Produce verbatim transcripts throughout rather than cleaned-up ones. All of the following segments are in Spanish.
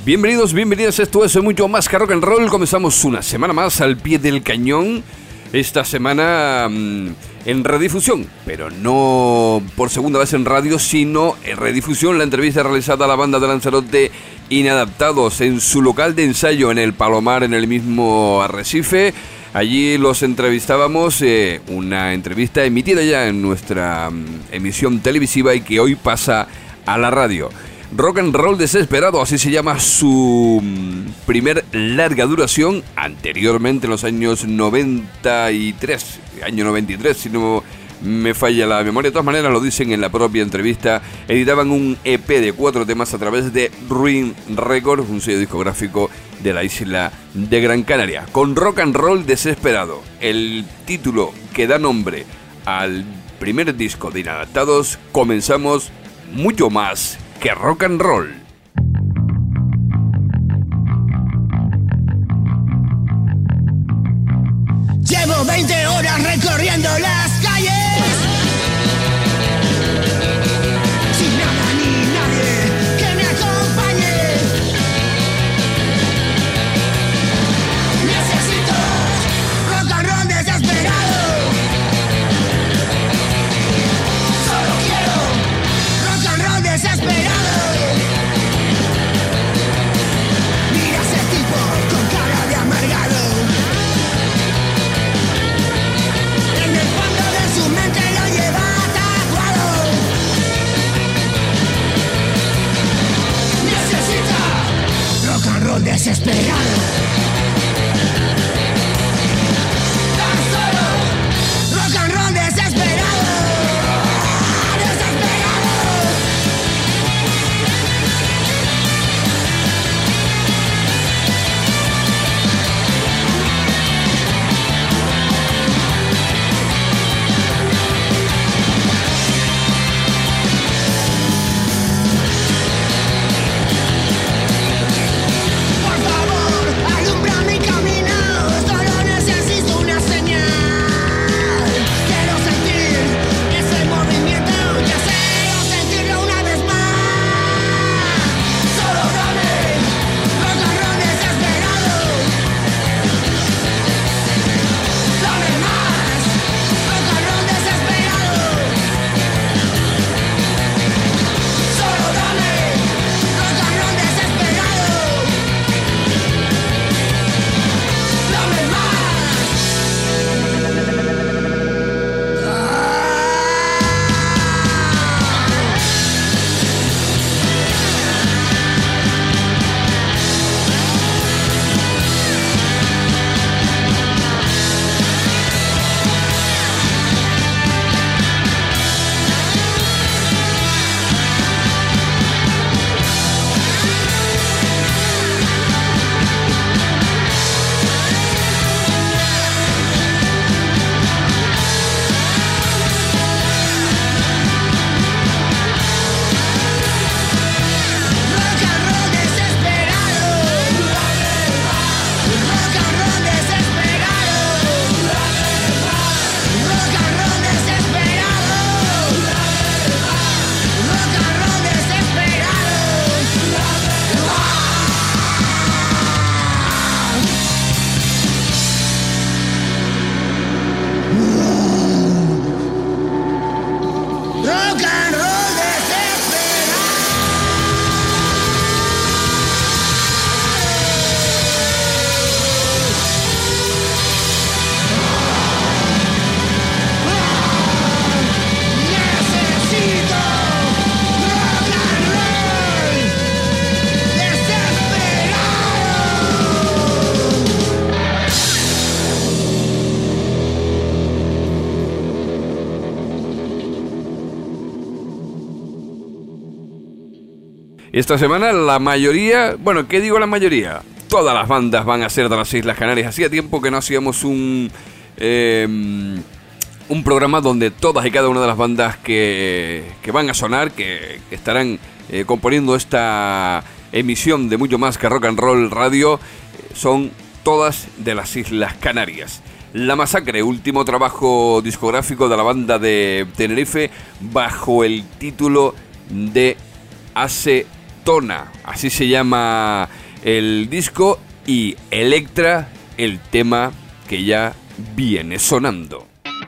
Bienvenidos, bienvenidas, esto es Mucho Más que Rock and Roll. Comenzamos una semana más al pie del cañón. Esta semana mmm, en redifusión, pero no por segunda vez en radio, sino en redifusión. La entrevista realizada a la banda de Lanzarote Inadaptados en su local de ensayo en el Palomar, en el mismo Arrecife. Allí los entrevistábamos, eh, una entrevista emitida ya en nuestra um, emisión televisiva y que hoy pasa a la radio. Rock and Roll Desesperado, así se llama su um, primer larga duración, anteriormente en los años noventa y tres, año noventa y tres, si no me falla la memoria. De todas maneras lo dicen en la propia entrevista. Editaban un E P de cuatro temas a través de Ruin Records, un sello discográfico de la isla de Gran Canaria, con Rock and Roll Desesperado, el título que da nombre al primer disco de Inadaptados. Comenzamos Mucho Más que Rock and Roll. Llevo veinte horas recorriendo las calles sin nada ni nadie que me acompañe. Necesito rock and roll desesperado. Solo quiero rock and roll desesperado. Mira ese tipo con cara de amargado. En el fondo de su mente lo lleva tatuado. Necesita rock and roll desesperado. Tan solo rock and roll desesperado. Desesperado. Por favor, alumbra mi camino. Solo necesito una señal. Quiero sentir ese movimiento. Deseo sentirlo una vez más. Solo dame rock and roll desesperado. Dame más rock and roll desesperado. Solo dame rock and roll desesperado. Dame más. Rock and roll desesperado. Rock and roll desesperado. Rock and roll desesperado. Rock and roll desesperado. Rock and roll desesperado. Necesito rock and roll desesperado. Esta semana la mayoría, bueno, ¿qué digo la mayoría? Todas las bandas van a ser de las Islas Canarias. Hacía tiempo que no hacíamos un eh, un programa donde todas y cada una de las bandas que, que van a sonar, que, que estarán eh, componiendo esta emisión de Mucho Más que Rock and Roll Radio, son todas de las Islas Canarias. La Masacre, último trabajo discográfico de la banda de Tenerife, bajo el título de Hace Tona, así se llama el disco, y Electra, el tema que ya viene sonando.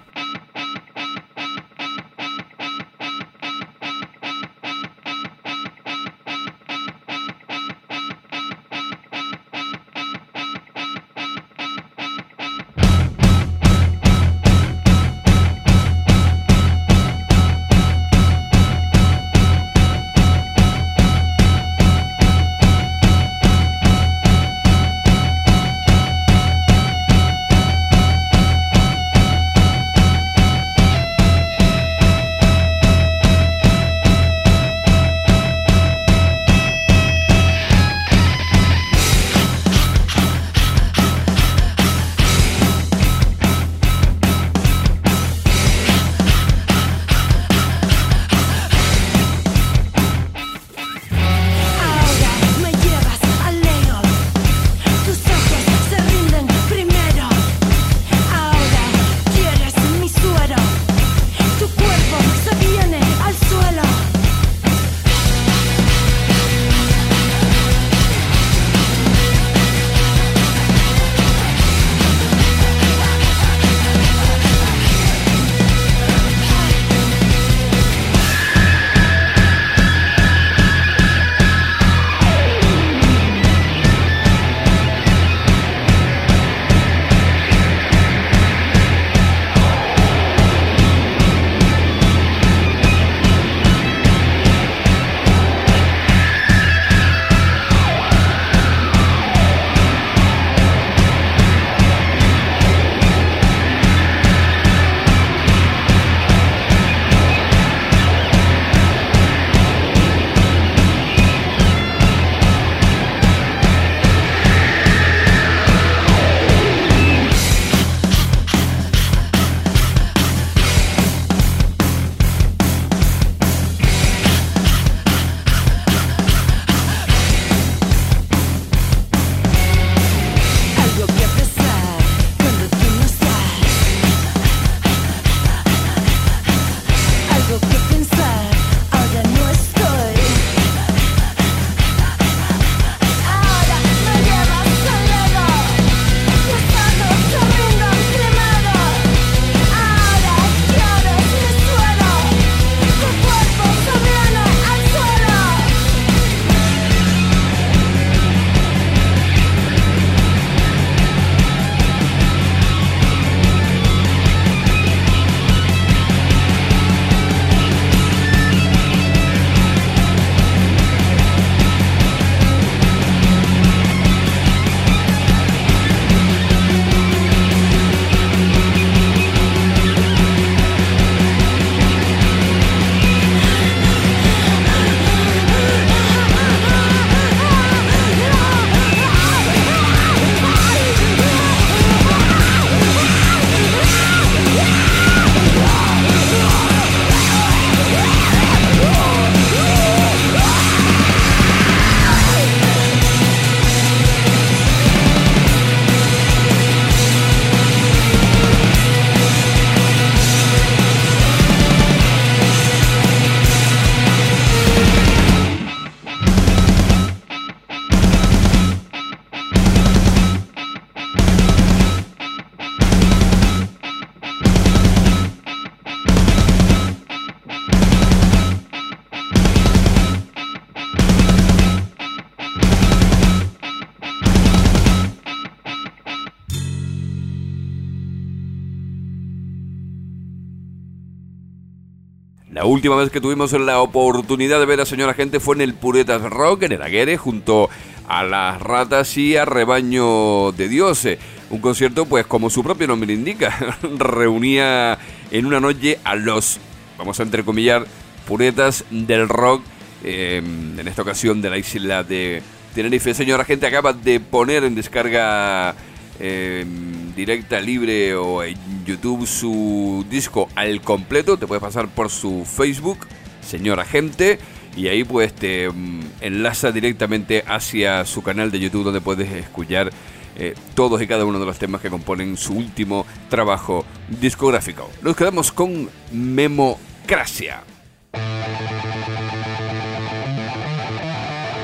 La última vez que tuvimos la oportunidad de ver a Señora Gente fue en el Puretas Rock, en el Aguere, junto a Las Ratas y a Rebaño de Dios. Un concierto, pues como su propio nombre indica, reunía en una noche a los, vamos a entrecomillar, puretas del rock, eh, en esta ocasión de la isla de Tenerife. Señora Gente acaba de poner en descarga eh, directa, libre o en YouTube su disco al completo. Te puedes pasar por su Facebook, Señora Gente, y ahí pues te um, enlaza directamente hacia su canal de YouTube, donde puedes escuchar eh, todos y cada uno de los temas que componen su último trabajo discográfico. Nos quedamos con Memocracia.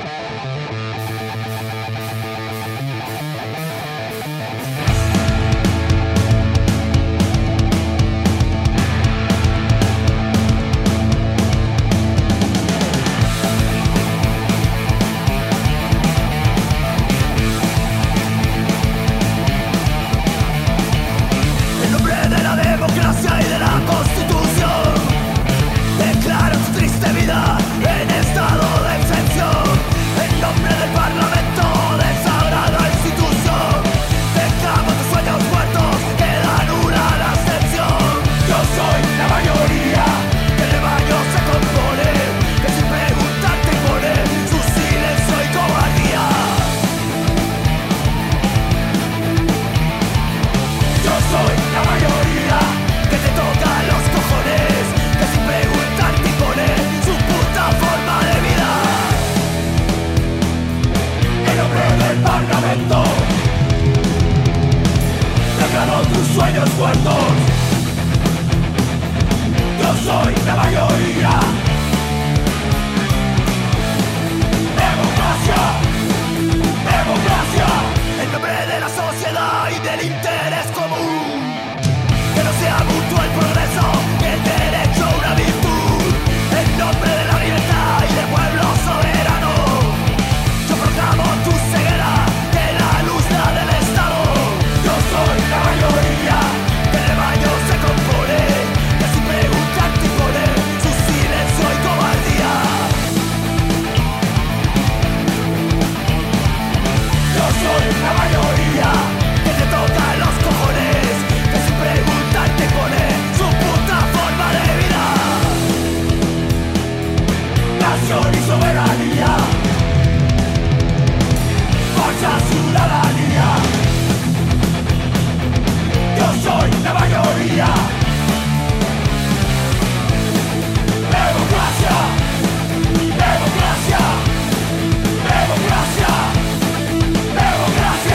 justos. Yo soy la mayoría. Democracia, democracia, en nombre de la sociedad y del interés común. Que no sea mutuo el progreso, que el derecho a una virtud. En nombre de la libertad y del pueblo soberano. Yo proclamo tu ceguera, que la luz la del Estado. Yo soy la mayoría, que el rebaño se compone, que sin preguntar te impone su silencio y cobardía. Yo soy la mayoría, que te toca los cojones, que sin preguntar te pone su puta forma de vida. Nación y soberanía, fuerza ciudadanía. Yo soy la mayoría. Democracia, democracia, democracia, democracia.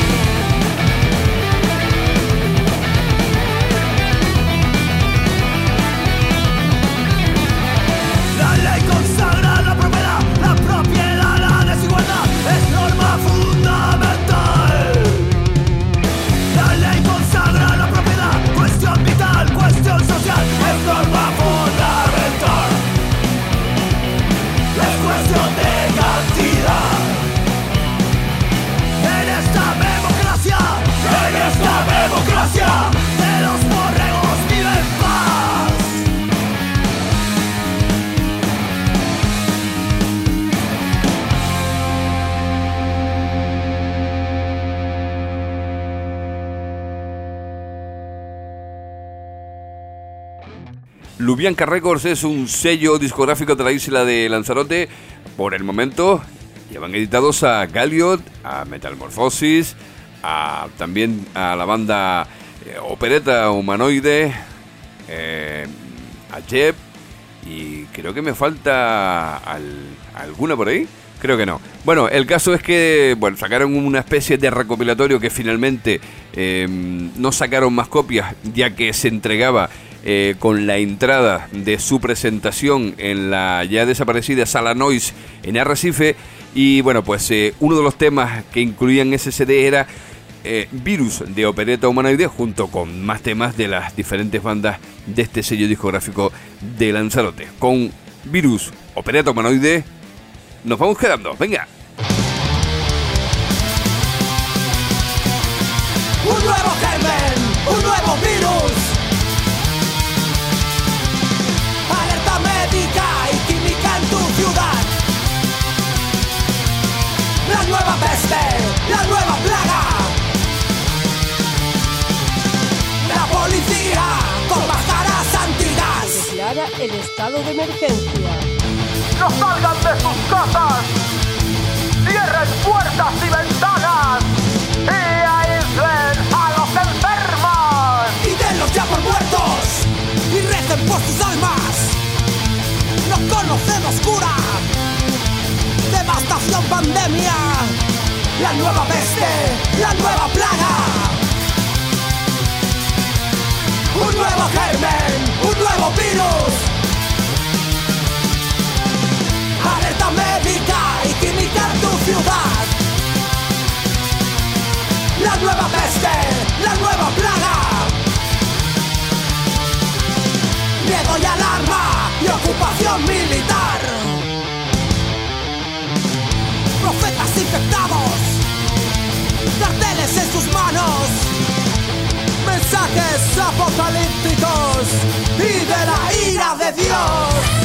La ley consagra la propiedad, la propiedad, la desigualdad es norma fundamental. La ley consagra la propiedad, cuestión vital, cuestión social, es norma fundamental. Es cuestión de cantidad. En esta democracia, en esta democracia, de los borregos vive en paz. Lubyanka Records es un sello discográfico de la isla de Lanzarote. Por el momento llevan editados a Galliot, a Metamorphosis, a, también a la banda eh, Opereta Humanoide, eh, a Jeb, y creo que me falta al, alguna por ahí. Creo que no. Bueno, el caso es que bueno, sacaron una especie de recopilatorio que finalmente eh, no sacaron más copias, ya que se entregaba eh, con la entrada de su presentación en la ya desaparecida Sala Noise en Arrecife. Y bueno, pues eh, uno de los temas que incluían ese C D era eh, Virus de Opereta Humanoide, junto con más temas de las diferentes bandas de este sello discográfico de Lanzarote. Con Virus, Opereta Humanoide, nos vamos quedando, venga. Un nuevo germen, un nuevo virus. Alerta médica y química en tu ciudad. La nueva peste, la nueva plaga. La policía con máscaras antigas. Declara el estado de emergencia. ¡No salgan de sus casas! ¡Cierren puertas y ventanas! ¡Y aíslen a los enfermos! Y denlos ya por muertos y recen por sus almas. No conocemos cura. Devastación, pandemia. La nueva peste, la nueva plaga. Un nuevo germen, un nuevo virus. Alerta médica y química en tu ciudad. La nueva peste, la nueva plaga. Miedo y alarma y ocupación militar. Profetas infectados, carteles en sus manos, mensajes apocalípticos y de la ira de Dios.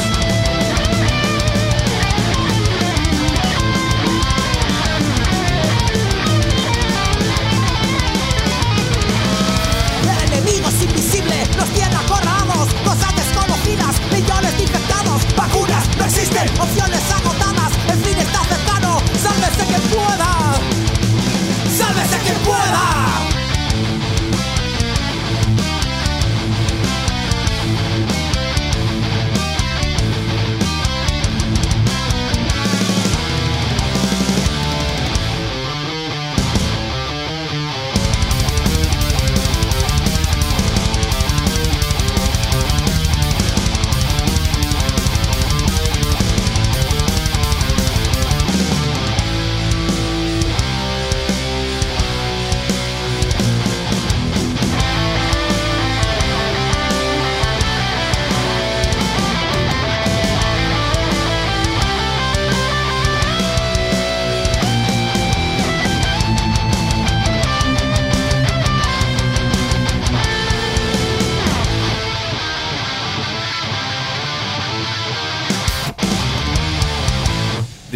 Enemigos invisibles nos tienen acorralados, cosas desconocidas, millones de infectados, vacunas no existen, opciones agotadas, el fin está cercano, sálvese quien pueda, sálvese quien pueda.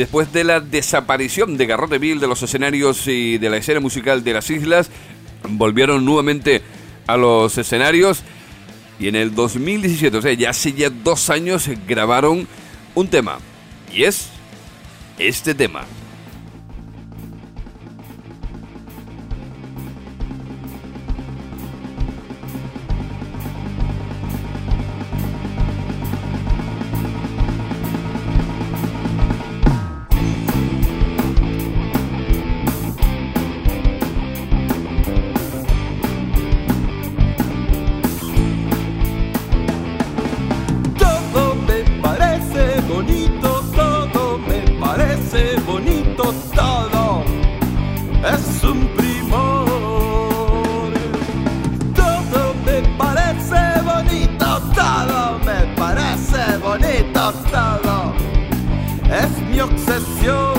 Después de la desaparición de Garrote Vil de los escenarios y de la escena musical de las islas, volvieron nuevamente a los escenarios y en el dos mil diecisiete, o sea, ya hace ya dos años, grabaron un tema. Y es este tema. Todo es mi obsesión.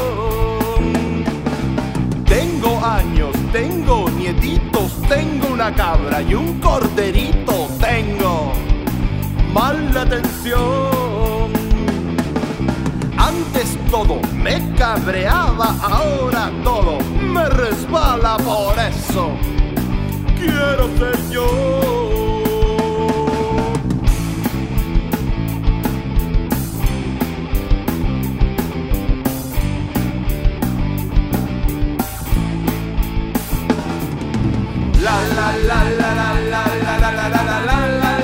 Tengo años, tengo nietitos, tengo una cabra y un corderito. Tengo mala atención. Antes todo me cabreaba, ahora todo me resbala. Por eso quiero ser yo. La la la la la la la la la la la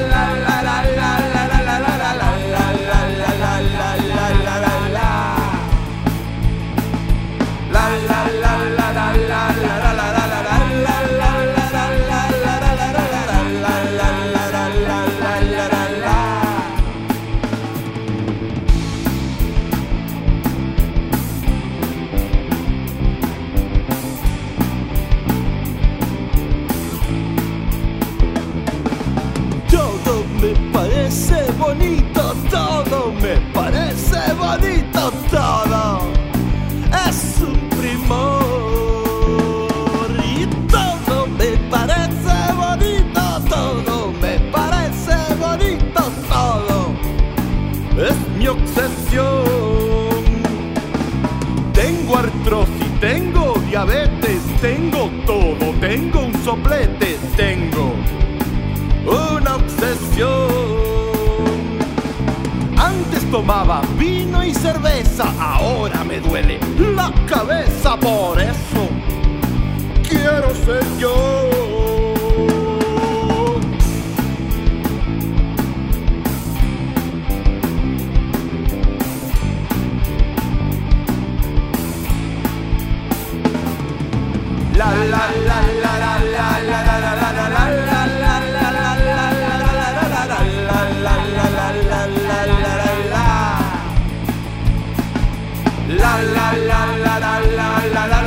bonito, todo me parece bonito, todo es un primor y todo me parece bonito, todo me parece bonito, todo es mi obsesión. Tengo artrosis, tengo diabetes, tengo todo, tengo un soplete, tengo una obsesión. Antes tomaba vino y cerveza, ahora me duele la cabeza. Por eso quiero ser yo. La la la la la la la la la la la la la la la la la la la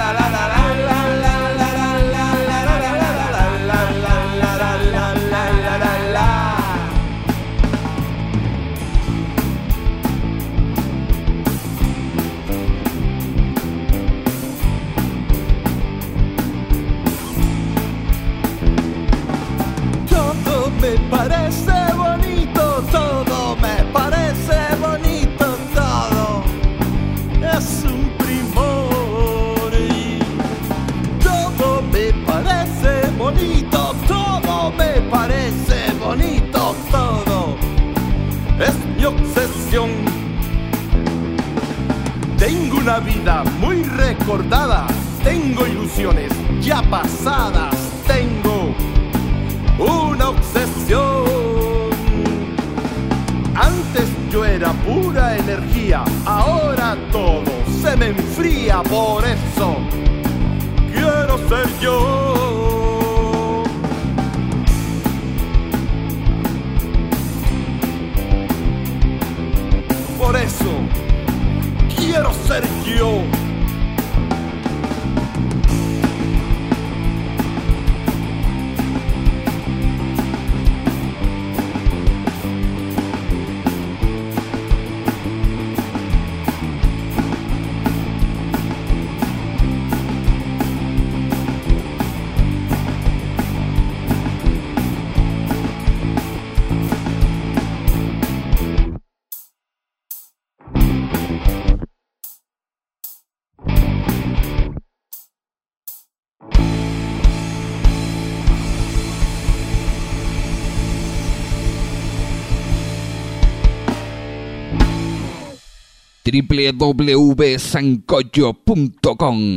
todo me parece bonito, todo me parece bonito, todo es un primor y todo me parece bonito, todo me parece bonito, todo es mi obsesión. Tengo una vida muy recordada, tengo ilusiones ya pasadas, tengo una obsesión. Antes yo era pura energía, ahora todo se me enfría. Por eso quiero ser yo. Por eso quiero ser yo. doble u doble u doble u punto sancocho punto com.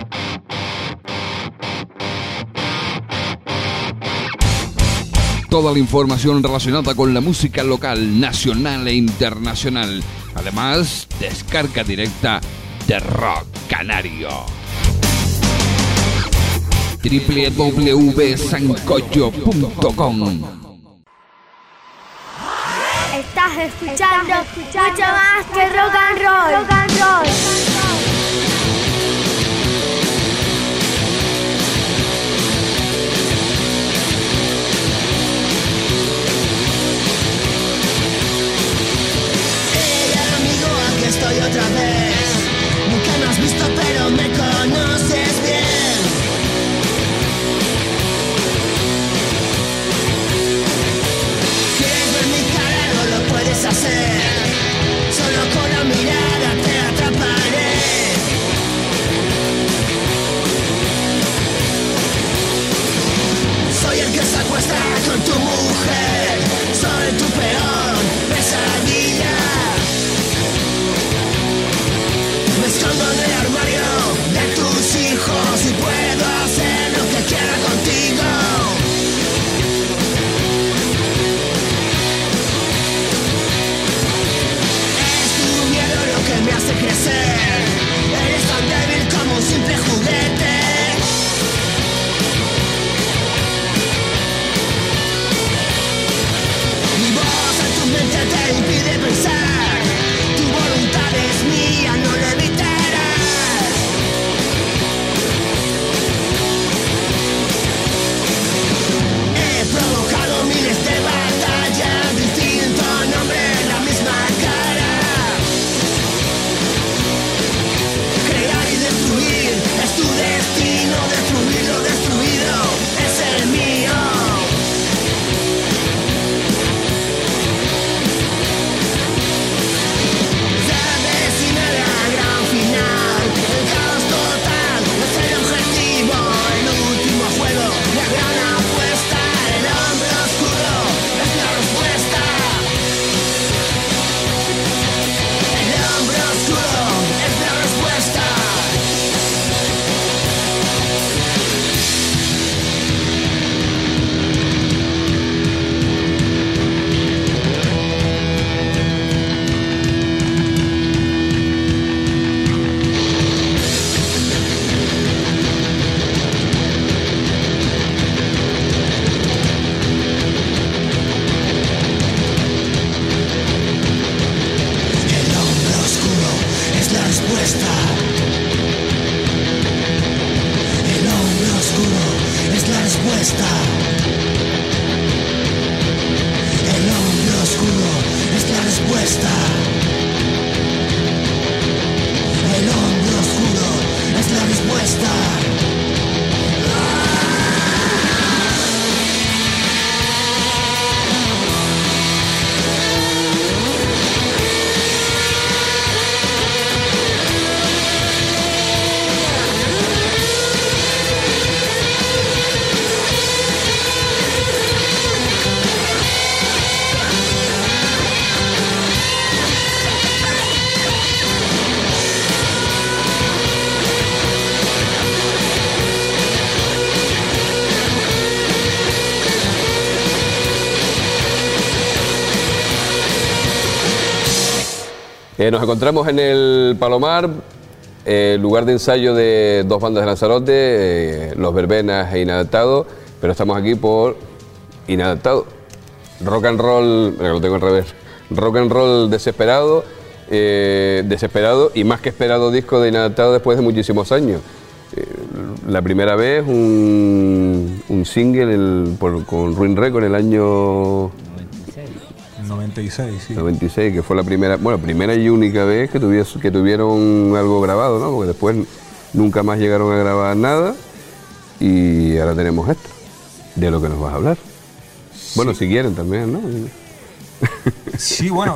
Toda la información relacionada con la música local, nacional e internacional. Además, descarga directa de Rock Canario. doble u doble u doble u punto sancocho punto com. Estás escuchando, mucho más que rock and roll. Rock and roll. Estoy otra vez. Nunca me has visto pero me conoces bien. Quieres ver mi cara, no lo puedes hacer. Solo con la mirada te atraparé. Soy el que se acuesta con tu mujer. Soy tu peor pesadilla. Me escondo en el armario de tus hijos y puedo hacer lo que quiera contigo. Es tu miedo lo que me hace crecer. Eres tan débil como un simple juguete. Mi voz en tu mente te impide pensar. Tu voluntad es mía, no lo evitarás. He provocado miles de batallas, distinto nombre, la misma cara. Crear y destruir es tu destino, destruir lo destruido es el mío. Eh, nos encontramos en el Palomar, eh, lugar de ensayo de dos bandas de Lanzarote, eh, Los Verbenas e Inadaptado, pero estamos aquí por Inadaptado. Rock and roll, mira, lo tengo al revés, rock and roll desesperado, eh, desesperado y más que esperado disco de Inadaptado después de muchísimos años. Eh, la primera vez un, un single el, por, con Ruin Record en el año noventa y seis, sí. noventa y seis, que fue la primera, bueno, primera y única vez que, tuvies, que tuvieron algo grabado, ¿no? Porque después nunca más llegaron a grabar nada y ahora tenemos esto, de lo que nos vas a hablar. Sí. Bueno, si quieren también, ¿no? Sí, bueno,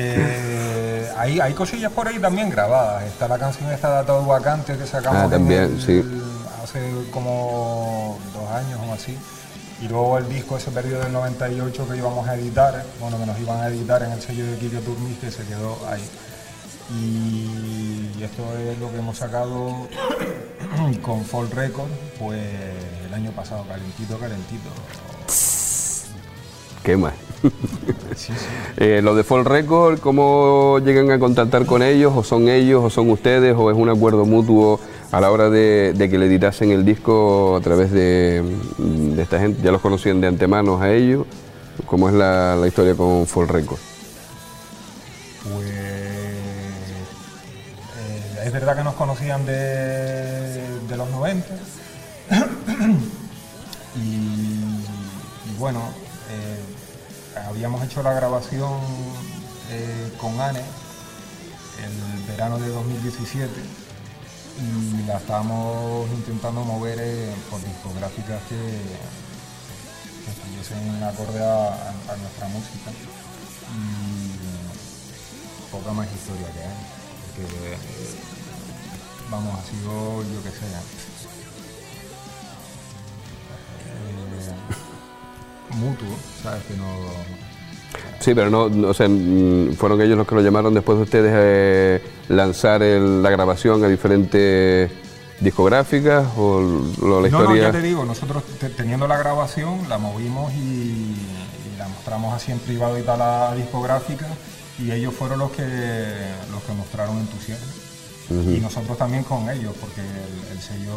eh, hay, hay cosillas por ahí también grabadas. Está la canción esta de Ataúd Vacante que sacamos ah, también, el, sí. hace como dos años o así. Y luego el disco ese perdido del noventa y ocho que íbamos a editar, bueno, que nos iban a editar en el sello de Quirio Turmis, que se quedó ahí. Y esto es lo que hemos sacado con Folk Record, pues el año pasado, calentito, calentito. Quema. Sí, sí. Eh, los de Folk Record, ¿cómo llegan a contactar con ellos? ¿O son ellos, o son ustedes, o es un acuerdo mutuo a la hora de, de que le editasen el disco a través de, de esta gente? ¿Ya los conocían de antemano a ellos? ¿Cómo es la, la historia con Folk Record? Pues eh, es verdad que nos conocían de, de los noventa y, y bueno, eh, habíamos hecho la grabación eh, con Anne el verano de dos mil diecisiete y la estábamos intentando mover eh, por discográficas que, que estuviesen acorde a, a, a nuestra música. Y poca más historia que hay, porque, eh, vamos, ha sido, yo qué sé, eh, mutuo, ¿sabes? Que no... Sí, pero no, no o sea, fueron ellos los que lo llamaron después de ustedes eh, lanzar el, la grabación a diferentes discográficas o lo, la no, historia... No, ya te digo, nosotros te, teniendo la grabación la movimos y, y la mostramos así en privado y tal a la discográfica. Y ellos fueron los que los que mostraron entusiasmo. Uh-huh. Y nosotros también con ellos, porque el, el sello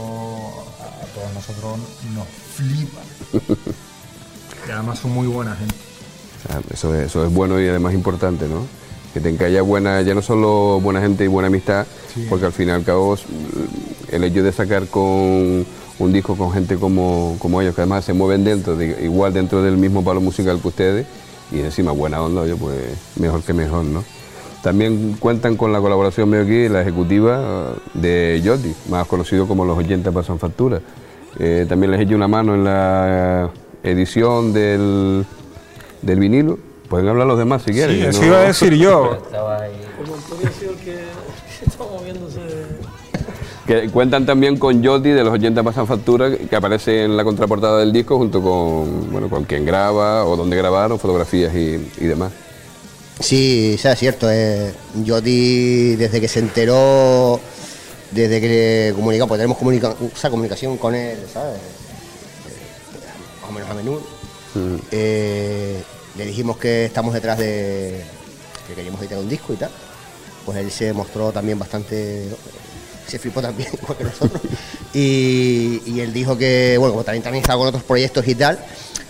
a todos nosotros nos flipa. Y además son muy buena gente. Eso es, eso es bueno y además importante, ¿no? Que tenga ya buena, ya no solo buena gente y buena amistad, sí. Porque al fin y al cabo el hecho de sacar con un disco con gente como, como ellos, que además se mueven dentro, de, igual dentro del mismo palo musical que ustedes, y encima buena onda, oye, pues mejor que mejor, ¿no? También cuentan con la colaboración medio aquí, la ejecutiva de Jordi, más conocido como Los ochenta Pasan Factura. Eh, también les eché una mano en la edición del, del vinilo. Pueden hablar los demás si quieren. Sí, eso ¿no? iba a decir yo. Como Antonio ha sido el que está moviéndose. Que cuentan también con Jordi de Los ochenta Pasan Factura, que aparece en la contraportada del disco junto con, bueno, con quien graba o donde grabaron, fotografías y, y demás. Sí, o sea, es cierto. Eh, Jordi, desde que se enteró, desde que comunicamos, pues tenemos comunica, o sea, comunicación con él, ¿sabes? Eh, más o menos a menudo. Mm. Eh, le dijimos que estamos detrás de que queríamos editar un disco y tal. Pues él se mostró también bastante... se flipó también, igual que nosotros, y, y él dijo que, bueno, como también, también estaba con otros proyectos y tal,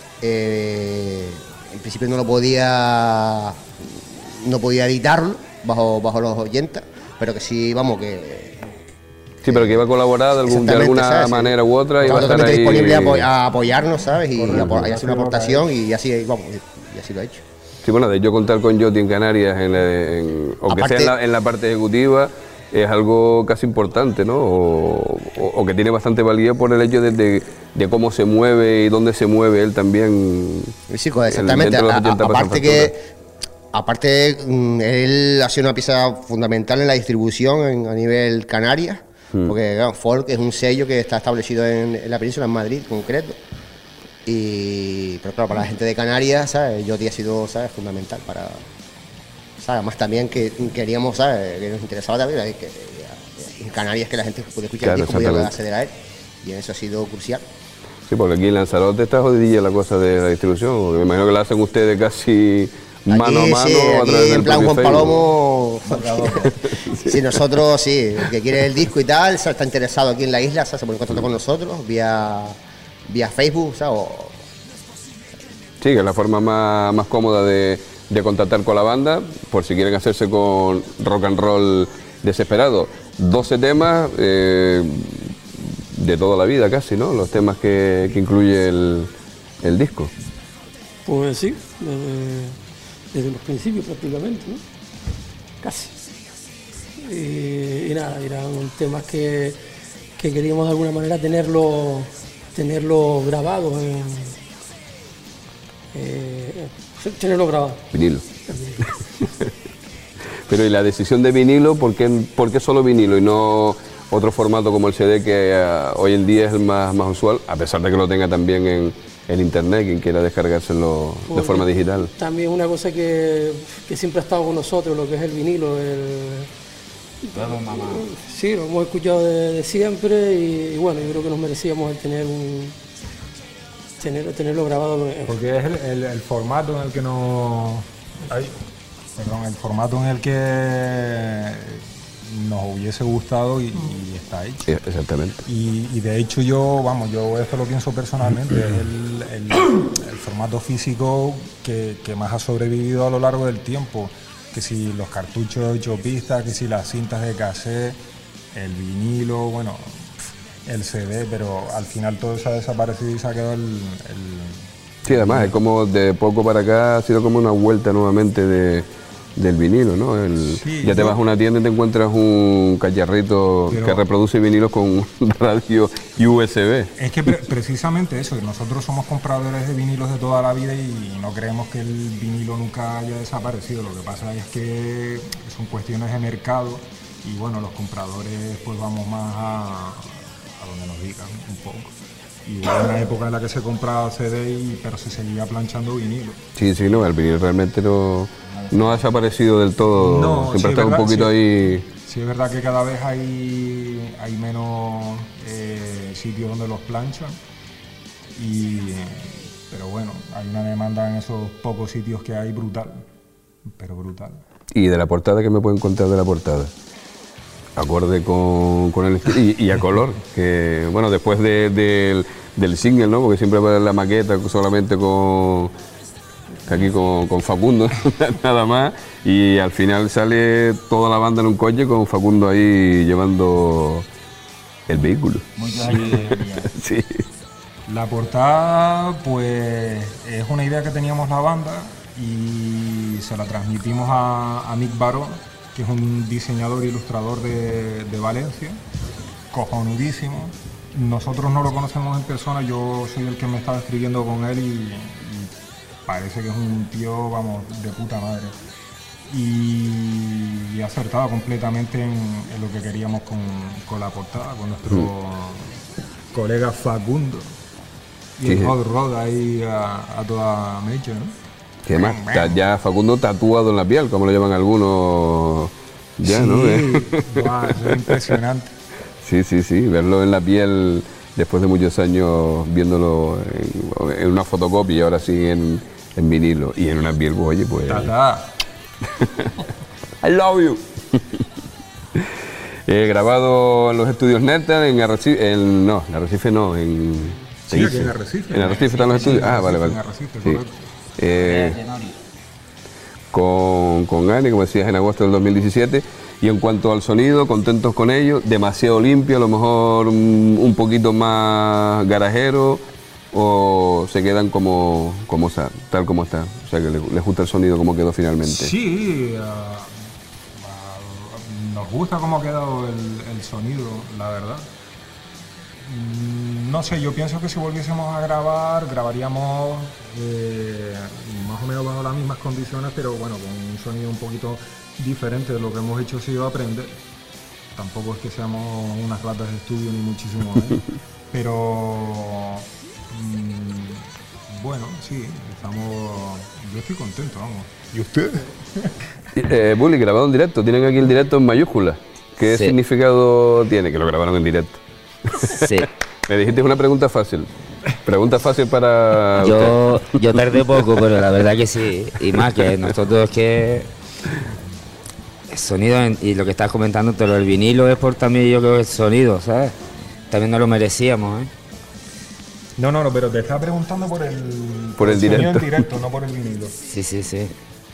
eh, en principio no lo podía, no podía editarlo bajo, bajo los ochenta, pero que sí, vamos, que... Sí, pero que iba a colaborar de, algún, de alguna ¿sabes? manera u otra. Estaba iba a estar ahí disponible a, apoy a apoyarnos, ¿sabes? Y, a, a hacer una aportación y así, vamos, y así lo ha hecho. Sí, bueno, de yo contar con Jordi en Canarias, en la, en, o Aparte, que sea en la, en la parte ejecutiva, es algo casi importante, ¿no? O, o, o que tiene bastante valía por el hecho de, de, de cómo se mueve y dónde se mueve él también. Sí, exactamente. A, a, aparte que, aparte, él ha sido una pieza fundamental en la distribución en, a nivel Canarias, hmm. porque claro, Folk es un sello que está establecido en, en la península, en Madrid en concreto. Y, pero claro, para la gente de Canarias, ¿sabes? Jordi ha sido, ¿sabes? Fundamental para... ¿sabes? Además también que queríamos, ¿sabes? Que nos interesaba también que en Canarias que la gente puede escuchar claro, el disco, pudiera acceder a él, y eso ha sido crucial. Sí, porque aquí en Lanzarote está jodidilla la cosa de la distribución, me imagino que la hacen ustedes casi aquí, mano a mano. Sí, a aquí través en del plan Juan Palomo, sí. sí, nosotros sí, el que quiere el disco y tal, está interesado aquí en la isla, ¿sabes? Se pone en contacto con nosotros vía, vía Facebook, ¿sabes? O... Sí, que es la forma más, más cómoda de... de contactar con la banda, por si quieren hacerse con rock and roll desesperado. doce temas eh, de toda la vida casi, ¿no? Los temas que, que incluye el, el disco. Pues sí, desde, desde los principios prácticamente, ¿no? Casi. Y, y nada, eran temas que, que queríamos de alguna manera tenerlo, tenerlo grabados en... Eh, tenerlo grabado. Vinilo. Pero y la decisión de vinilo, ¿por qué, por qué solo vinilo y no otro formato como el C D que uh, hoy en día es el más, más usual, a pesar de que lo tenga también en, en internet, quien quiera descargárselo de Porque forma digital. También una cosa que, que siempre ha estado con nosotros, lo que es el vinilo. El, sí, lo hemos escuchado de, de siempre y, y bueno, yo creo que nos merecíamos el tener un tener, tenerlo grabado. Porque es el, el, el formato en el que nos... Ay, perdón, el formato en el que nos hubiese gustado y, y está hecho. Sí, exactamente. Y, y de hecho yo, vamos, yo esto lo pienso personalmente, es el, el, el formato físico que, que más ha sobrevivido a lo largo del tiempo. Que si los cartuchos de ocho pistas, que si las cintas de cassette, el vinilo, bueno, el C D, pero al final todo eso ha desaparecido y se ha quedado el... el Sí, además es como de poco para acá ha sido como una vuelta nuevamente de, del vinilo, ¿no? El, Sí, ya te yo- vas a una tienda y te encuentras un cacharrito Pero- que reproduce vinilos con radio y U S B. Es que pre- precisamente eso, nosotros somos compradores de vinilos de toda la vida y no creemos que el vinilo nunca haya desaparecido. Lo que pasa es que son cuestiones de mercado y bueno, los compradores pues vamos más a, a donde nos digan un poco. Y hubo una época en la que se compraba C D, y, pero se seguía planchando vinilo. Sí, sí, no, el vinilo realmente no, no ha desaparecido del todo, No, siempre sí, ha es estado un verdad, poquito sí. ahí. Sí, es verdad que cada vez hay, hay menos eh, sitios donde los planchan, y, pero bueno, hay una demanda en esos pocos sitios que hay brutal, pero brutal. Y de la portada, ¿qué me pueden contar de la portada? Acorde con, con el estilo y, y a color, que bueno, después de, del, del single, ¿no? Porque siempre va la maqueta solamente con aquí con, con Facundo, nada más, y al final sale toda la banda en un coche con Facundo ahí llevando el vehículo. Muchos años de vida. Sí. La portada, pues, es una idea que teníamos la banda y se la transmitimos a, a Mick Barón, que es un diseñador e ilustrador de, de Valencia, cojonudísimo. Nosotros no lo conocemos en persona, yo soy el que me estaba escribiendo con él y, y parece que es un tío, vamos, de puta madre. Y, y ha acertado completamente en, en lo que queríamos con, con la portada, con nuestro Mm. colega Facundo. Y Sí, el sí. hot rod ahí a, a toda mecha, ¿no? Que además está ya Facundo tatuado en la piel, como lo llaman algunos ya, sí, ¿no? guau, eso es impresionante. Sí, sí, sí, verlo en la piel después de muchos años viéndolo en, en una fotocopia y ahora sí en, en vinilo y en una piel, pues, oye, pues... Tata. I love you. Eh, grabado en los estudios Neta, en Arrecife, en, no, en Arrecife no, en... Sí, aquí en Arrecife. En Arrecife están los Sí, estudios. en Ah, vale, vale. en Arrecife, Sí. correcto. Eh, con, con Ani, como decías, en agosto del dos mil diecisiete. Y en cuanto al sonido, contentos con ello, demasiado limpio, a lo mejor un, un poquito más garajero, o se quedan como, como está, tal como está. O sea, que les, les gusta el sonido como quedó finalmente. Sí, uh, uh, nos gusta cómo ha quedado el, el sonido, la verdad. Mm, No sé, yo pienso que si volviésemos a grabar, grabaríamos eh, más o menos bajo las mismas condiciones, pero bueno, con un sonido un poquito diferente. De lo que hemos hecho ha sido aprender. Tampoco es que seamos unas ratas de estudio ni muchísimo menos. Pero mm, bueno, sí, estamos. Yo estoy contento, vamos. ¿Y usted? Eh, Bully, grabado en directo, tienen aquí el directo en mayúsculas. ¿Qué Sí. significado tiene que lo grabaron en directo? Sí. Me dijiste una pregunta fácil. Pregunta fácil para usted. Yo, yo tardé poco, pero la verdad que sí. Y más que nosotros es que el sonido en- y lo que estás comentando, pero el vinilo es por también yo creo el sonido, ¿sabes? También no lo merecíamos, ¿eh? No, no, no, pero te estaba preguntando por el, Por el sonido directo. en directo, no por el vinilo. Sí, sí, sí.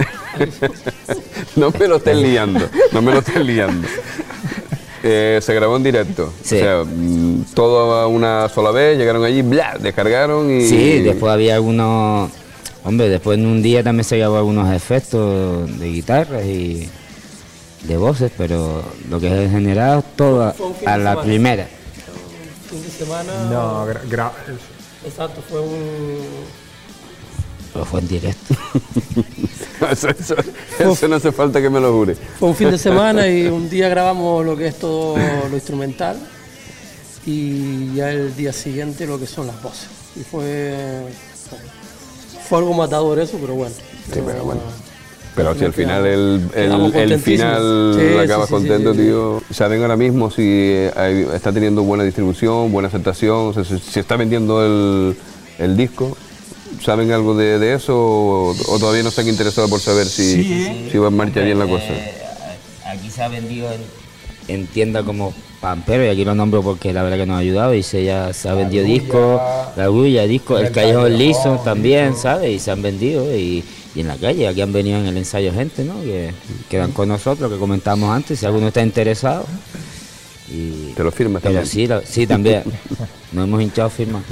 No me lo estés liando, no me lo estés liando. Eh, se grabó en directo. Sí. O sea, mm, todo a una sola vez, llegaron allí, bla, descargaron y... Sí, después había algunos... Hombre, después en un día también se grabó algunos efectos de guitarras y de voces, pero lo que es generado todo a, Fue un fin a de la semana. primera. Fin de semana. No, gra- gra- Exacto, fue un. Pero fue en directo. eso, eso- eso no hace falta que me lo jure. Fue un fin de semana y un día grabamos lo que es todo lo instrumental y ya el día siguiente lo que son las voces. Y fue, fue algo matador eso, pero bueno. Sí, pero bueno. Pero si al final el, el, Quedamos el contentísimos. final Sí, acabas sí, sí, contento, sí, sí. tío. ¿Saben ahora mismo si hay- está teniendo buena distribución, buena aceptación? O sea, si, si está vendiendo el, el disco. ¿Saben algo de, de eso o, o todavía no están interesados por saber si, Sí. si va en marcha bien la cosa? Eh, aquí se ha vendido en, en tiendas como Pampero, y aquí lo nombro porque la verdad que nos ha ayudado, y se, ya, se ha vendido Grulla, discos, la Grulla, discos, el el Callejón Callejón, Liso también, discos. ¿sabes? Y se han vendido, y, y en la calle, aquí han venido en el ensayo gente, ¿no? Que quedan con nosotros, que comentábamos antes, si alguno está interesado. Y, ¿Te lo firmas pero también? sí, la- sí, también. Nos hemos hinchado firmas.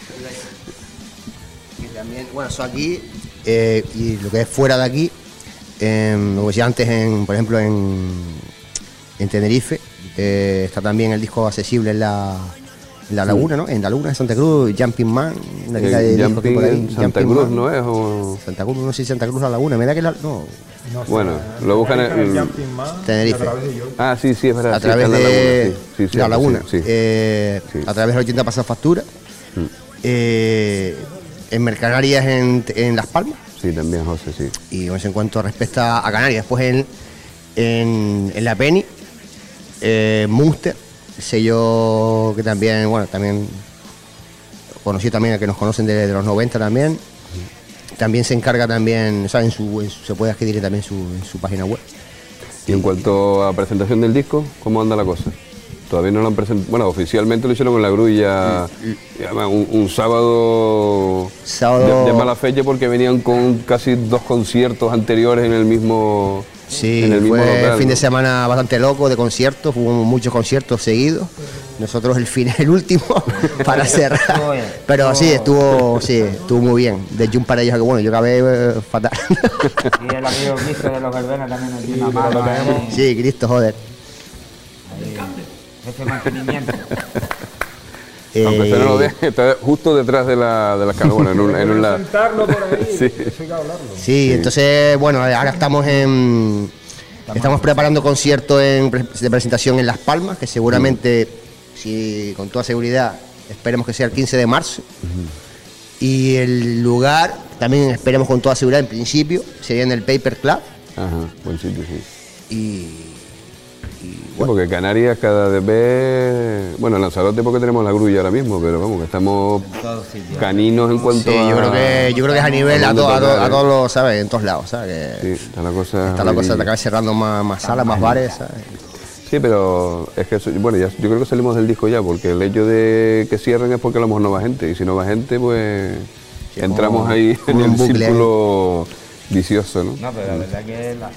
Y también, bueno, eso aquí, eh, y lo que es fuera de aquí, em, como decía antes, en, por ejemplo, en, en Tenerife, eh, está también el disco accesible en la, en la Laguna, ¿no? En la Laguna de Santa Cruz, Jumping Man, una tienda de Eh, discos que Jumping por ahí, en Santa Jumping Cruz, Man. ¿no es? O... Santa Cruz, no sé si Santa Cruz la Laguna, me da que la, no, No sé, Bueno, lo buscan en- el Jumping Man Tenerife. y a través de York. Ah, sí, sí, es verdad. a sí, través está en de sí, sí, sí, la sí, Laguna, sí, sí. eh, Sí. a través de la tienda Pasa Factura, eh, en Mercanarias en, en Las Palmas. Sí, también, José, sí. Y bueno, eso en cuanto respecta a Canarias. Después en, en, en la Penny, eh, Munster, sello que también, bueno, también conocido también, que nos conocen de, de los noventa también. También se encarga también, o sea, en su, en su- se puede adquirir también en su, en su página web. Y en cuanto a presentación del disco, ¿cómo anda la cosa? Todavía no lo han presentado. Bueno, oficialmente lo hicieron con la Grulla y además un, un sábado, Sábado- De, de mala fecha porque venían con casi dos conciertos anteriores en el mismo, Sí, en el mismo fue local, fin de ¿no? semana bastante loco de conciertos, hubo muchos conciertos seguidos. Nosotros el fin, el último para cerrar. Pero sí, estuvo, sí, estuvo muy bien. De hecho un par de ellos que bueno, yo acabé eh, fatal. Y el amigo Cristo de los Verbenas también nos dio una mano ahí. Sí, Cristo, joder. Jefe de mantenimiento. Aunque usted no lo Eh, ve, está justo detrás de la, de la escala, bueno, en un, en un lado. Sentarlo por ahí, Sí. eso hay que hablarlo. Sí, entonces, bueno, ahora estamos en. Estamos preparando conciertos en, pre- de presentación en Las Palmas, que seguramente, si con toda seguridad, esperemos que sea el quince de marzo. Y el lugar, también esperemos con toda seguridad, en principio, sería en el Paper Club. Ajá, buen sitio, sí. Y. Sí, porque Canarias cada vez... Bueno, en Lanzarote porque tenemos la Grulla ahora mismo, pero vamos, que estamos caninos en cuanto Sí, a... yo creo que, yo creo que es a nivel, a, dónde to- a to- tocar, a ¿eh? todos los, ¿sabes? En todos lados, ¿sabes? Que Sí, está la cosa... está la cosa, muy- te acabas cerrando más, más salas, más bares, ¿sabes? Sí, pero es que, eso- bueno, ya, yo creo que salimos del disco ya, porque el hecho de que cierren es porque a lo mejor no va gente, y si no va gente, pues Sí, entramos como- ahí en como un el bucle ahí. círculo vicioso, ¿no? No, pero la verdad que la,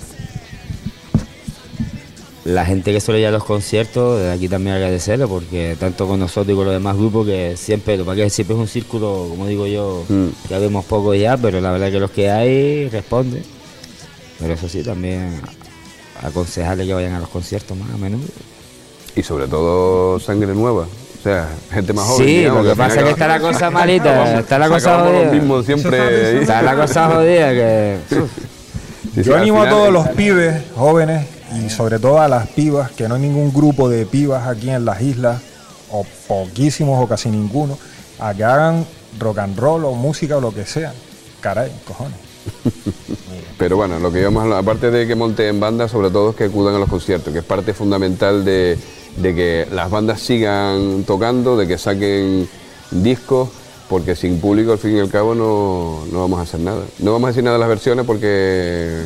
la gente que suele ir a los conciertos, desde aquí también agradecerle, porque tanto con nosotros y con los demás grupos, que siempre, lo que que siempre es un círculo, como digo yo, Mm. ya vemos poco ya, pero la verdad que los que hay responden. Pero eso sí, también aconsejarle que vayan a los conciertos más a menudo. Y sobre todo sangre nueva, o sea, gente más joven. Sí, digamos, lo que al pasa es final que está la acabamos- cosa malita, acabamos- está la cosa acabamos los jodida. mismos siempre ahí. Está la cosa jodida que... uf. Sí, sí, Yo al animo a final- todos los pibes jóvenes y sobre todo a las pibas, que no hay ningún grupo de pibas aquí en las islas, o poquísimos o casi ninguno, a que hagan rock and roll o música o lo que sea. Caray, cojones. Pero bueno, lo que íbamos a hablar, aparte de que monten bandas, sobre todo es que acudan a los conciertos, que es parte fundamental de, de que las bandas sigan tocando, de que saquen discos, porque sin público al fin y al cabo no, no vamos a hacer nada. No vamos a decir nada de las versiones porque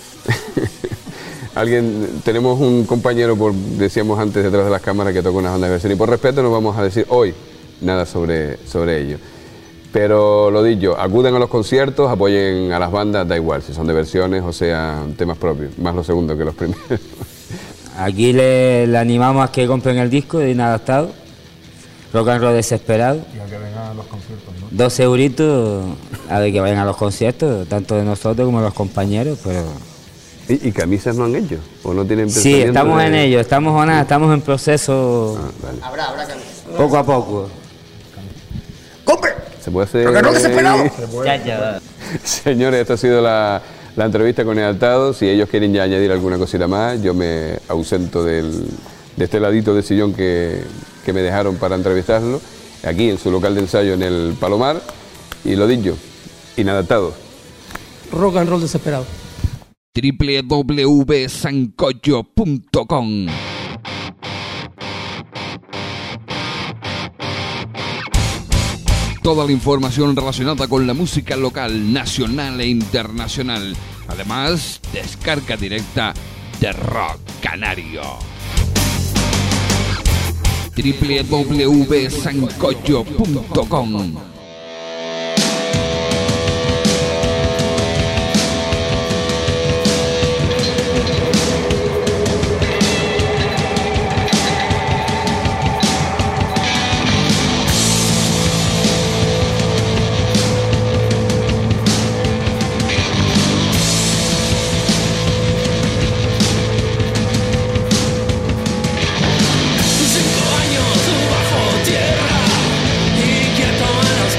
alguien, tenemos un compañero, por, decíamos antes detrás de las cámaras, que toca unas bandas de versiones, y por respeto no vamos a decir hoy nada sobre, sobre ello. Pero lo dicho, acuden a los conciertos, apoyen a las bandas, da igual si son de versiones o sean temas propios, más los segundos que los primeros. Aquí le, le animamos a que compren el disco de Inadaptado, Rock and Roll Desesperado, Y a que vengan a los conciertos, ¿no? dos euritos a ver que vayan a los conciertos, tanto de nosotros como de los compañeros, pero ¿Y, y camisas no han hecho? ¿O no tienen sí, pensamiento estamos de- en ello, estamos o nada, estamos en proceso Ah, vale. Habrá, habrá camino. poco a poco. ¡Compre! ¿Se puede hacer? ¡Rock and roll desesperado! Ya, ya. Señores, esta ha sido la, la entrevista con Inadaptado. Si ellos quieren ya añadir alguna cosita más, yo me ausento del, de este ladito de sillón que, que me dejaron para entrevistarlo. aquí en su local de ensayo en el Palomar. Y lo dicho, inadaptado. Rock and roll desesperado. doble u doble u doble u punto sancocho punto com. Toda la información relacionada con la música local, nacional e internacional. Además, descarga directa de Rock Canario. doble u doble u doble u punto sancocho punto com. Cinco años bajo tierra y quieto en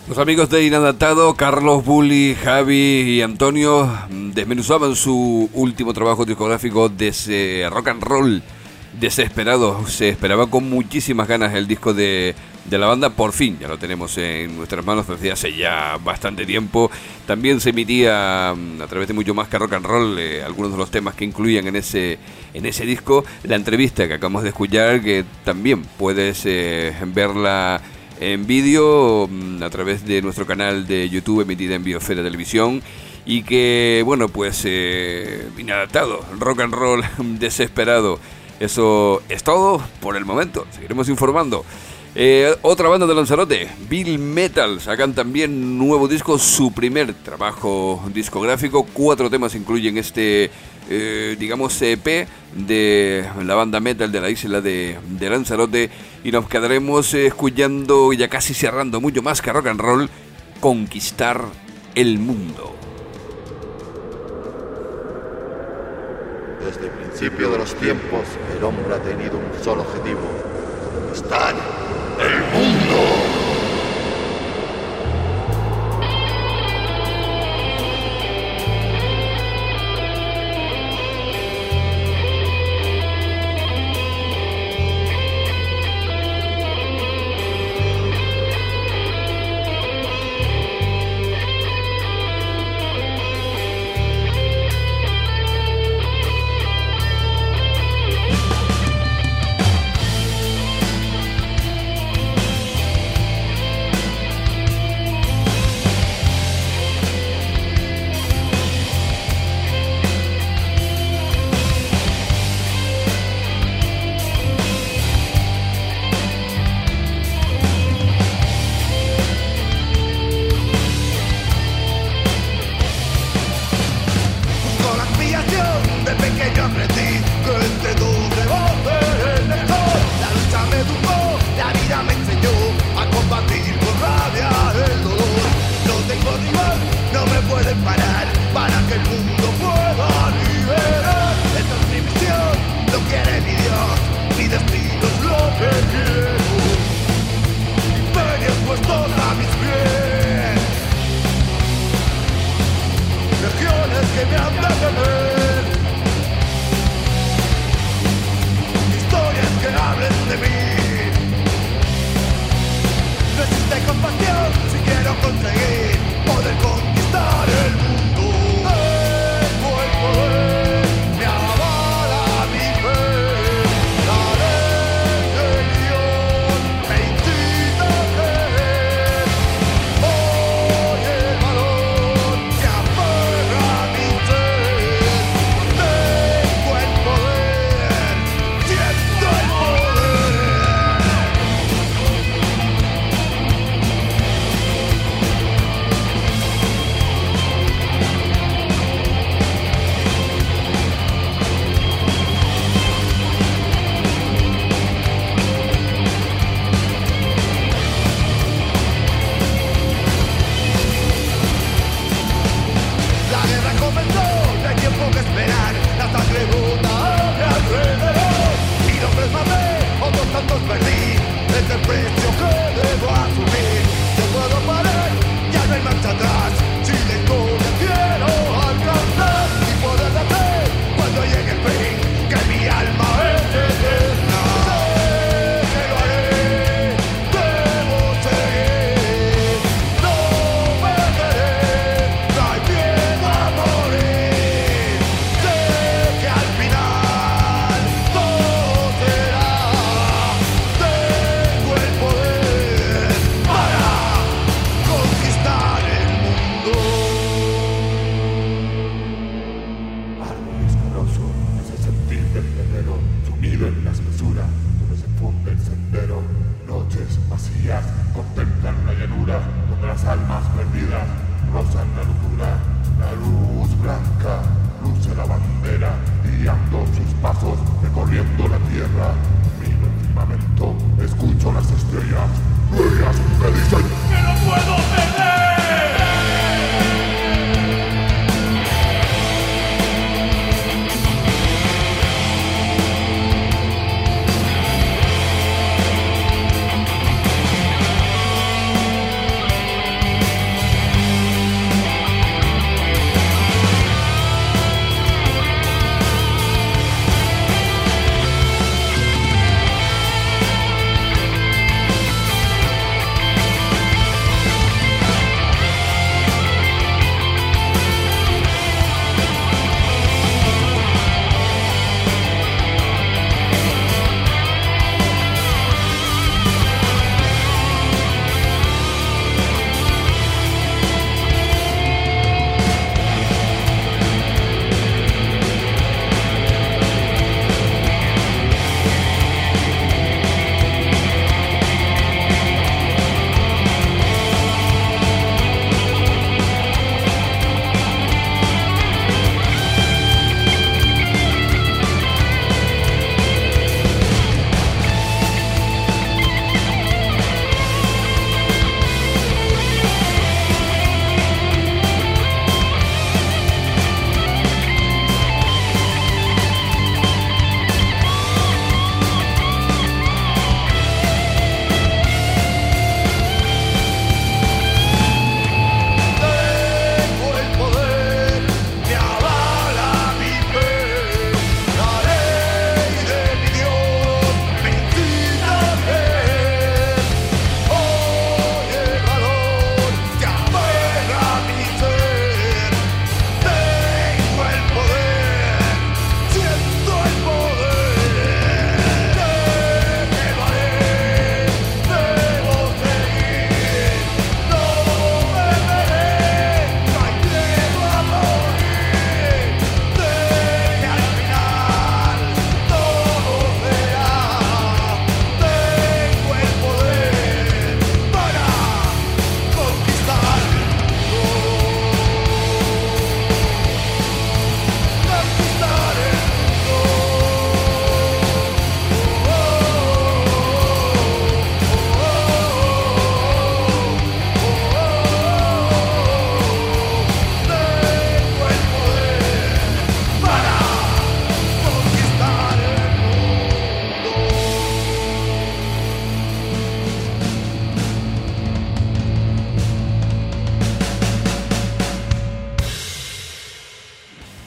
Los amigos de Inadaptado, Carlos, Bully, Javi y Antonio, desmenuzaban su último trabajo discográfico de ese rock and roll desesperado. Se esperaba con muchísimas ganas el disco de, de la banda. Por fin, ya lo tenemos en nuestras manos desde hace ya bastante tiempo. También se emitía a través de Mucho Más que Rock and Roll eh, algunos de los temas que incluían en ese, en ese disco. La entrevista que acabamos de escuchar, que también puedes eh, verla en vídeo a través de nuestro canal de YouTube, emitida en Biosfera Televisión, y que, bueno, pues eh, Inadaptado, rock and roll desesperado. Eso es todo por el momento, seguiremos informando. Eh, otra banda de Lanzarote, Bill Metal, sacan también nuevo disco, su primer trabajo discográfico. Cuatro temas incluyen este, eh, digamos, E P de la banda metal de la isla de, de Lanzarote. Y nos quedaremos eh, escuchando, ya casi cerrando, Mucho Más que Rock and Roll, Conquistar el Mundo. Desde el principio de los tiempos, el hombre ha tenido un solo objetivo: conquistar el mundo.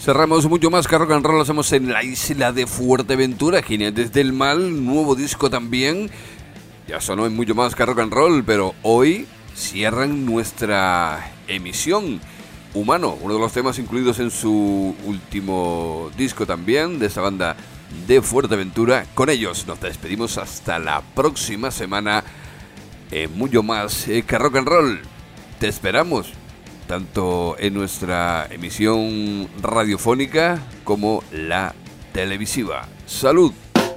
Cerramos mucho más que rock and roll, lo hacemos en la isla de Fuerteventura, Jinetes del Mal, nuevo disco también. Ya sonó en mucho más que rock and roll, pero hoy cierran nuestra emisión. Humano, uno de los temas incluidos en su último disco también, de esta banda de Fuerteventura. Con ellos nos despedimos hasta la próxima semana en mucho más que rock and roll. Te esperamos tanto en nuestra emisión radiofónica como la televisiva. ¡Salud!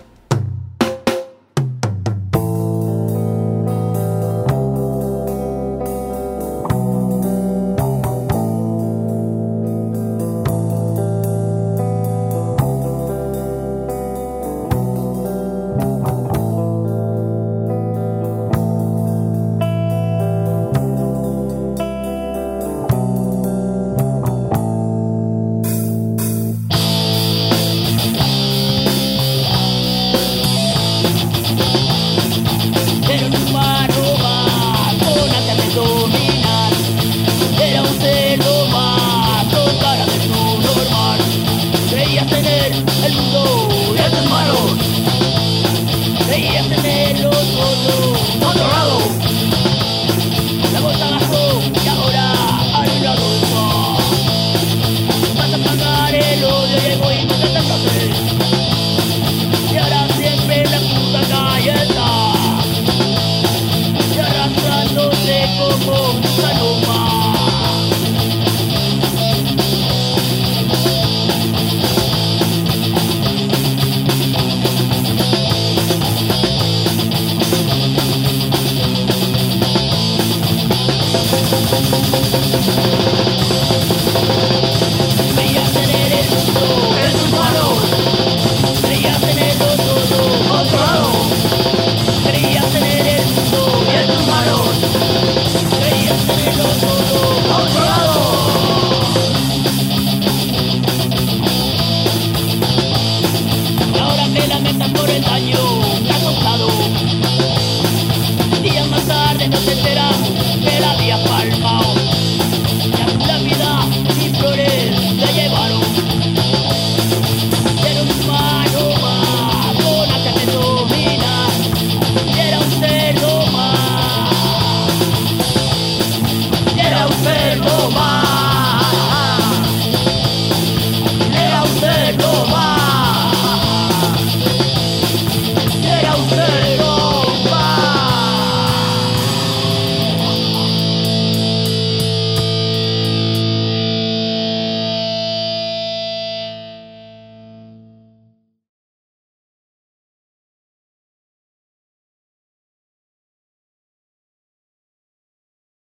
El mundo, y es malo, veías tener los ojos.